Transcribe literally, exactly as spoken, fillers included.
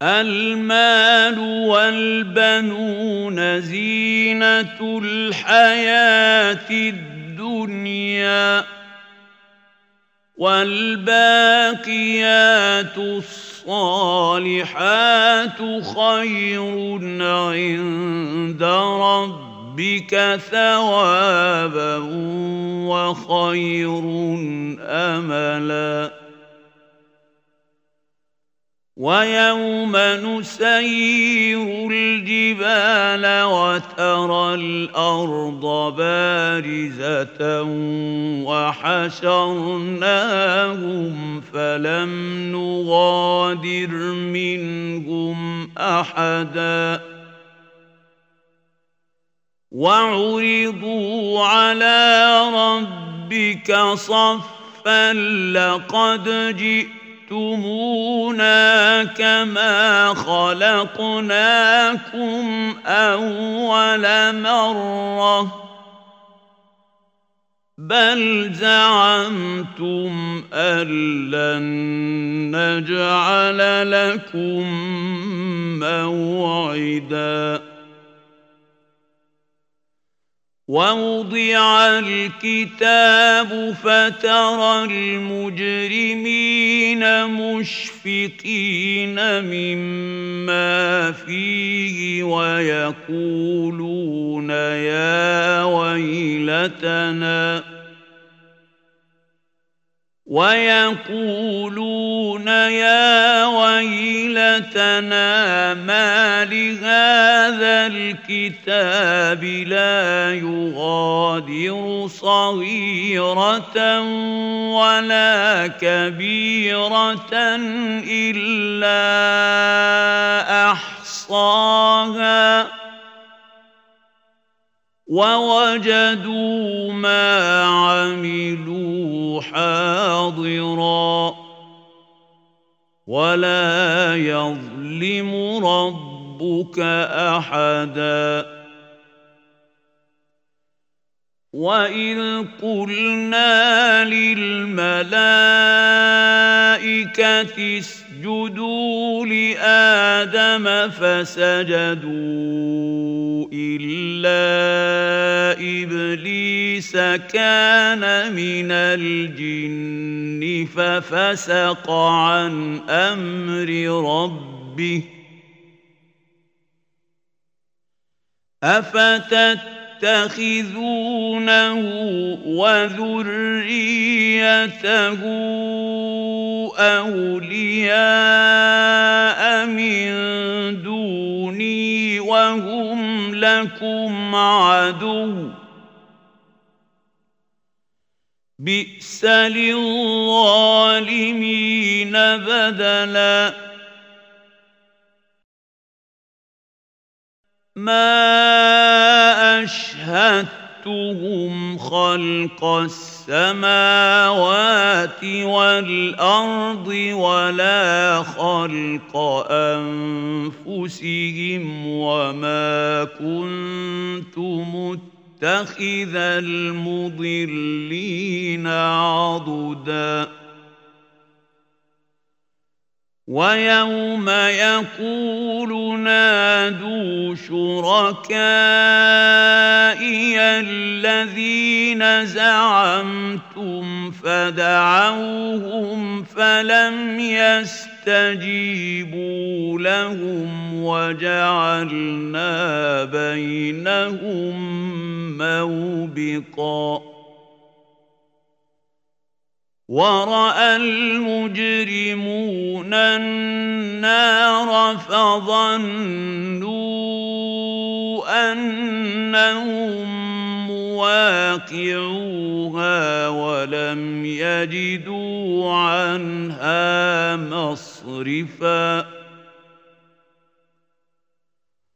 المال والبنون زينة الحياة الدنيا والباقيات الصالحات خير عند ربك ثوابا وخير أملا ويوم نسير الجبال وترى الأرض بارزة وحشرناهم فلم نغادر منهم أحدا وعرضوا على ربك صفا لقد جئتم جئتمونا كما خلقناكم أول مرة بل زعمتم أن لن نجعل لكم موعدا ووضع الكتاب فترى المجرمين مشفقين مما فيه ويقولون يا ويلتنا ويقولون يا ويلتنا ما لهذا الكتاب لا يغادر صغيرة ولا كبيرة إلا أحصاها ووجدوا ما عملوا حاضرا ولا يظلم ربك أحدا وإذ قلنا للملائكة اسجدوا لآدم فسجدوا إلا إبليس كان من الجن ففسق عن أمر ربه أفتت تتخذونه وذريته أولياء من دوني وهم لكم عدو بئس للظالمين بدلا ما أشهدتهم خلق السماوات والأرض ولا خلق أنفسهم وما كنت متخذ المضلين عضدا ويوم يقول نادوا شركائي الذين زعمتم فدعوهم فلم يستجيبوا لهم وجعلنا بينهم موبقا ورأى المجرمون النار فظنوا أنهم مواقعوها ولم يجدوا عنها مصرفا